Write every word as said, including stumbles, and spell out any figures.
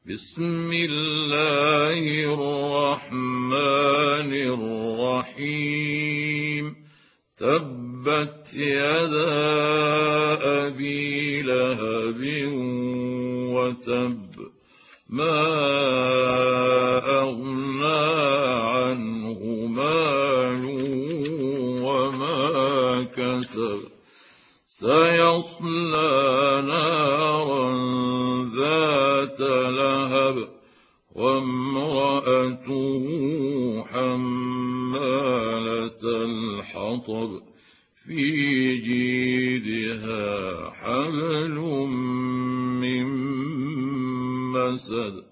بسم الله الرحمن الرحيم تبت يدا أبي لهب وتب ما أغنى عنه ماله وما كسب سيصلى نارا ذات لهب وامرأته حمالة الحطب في جيدها حبل من مسد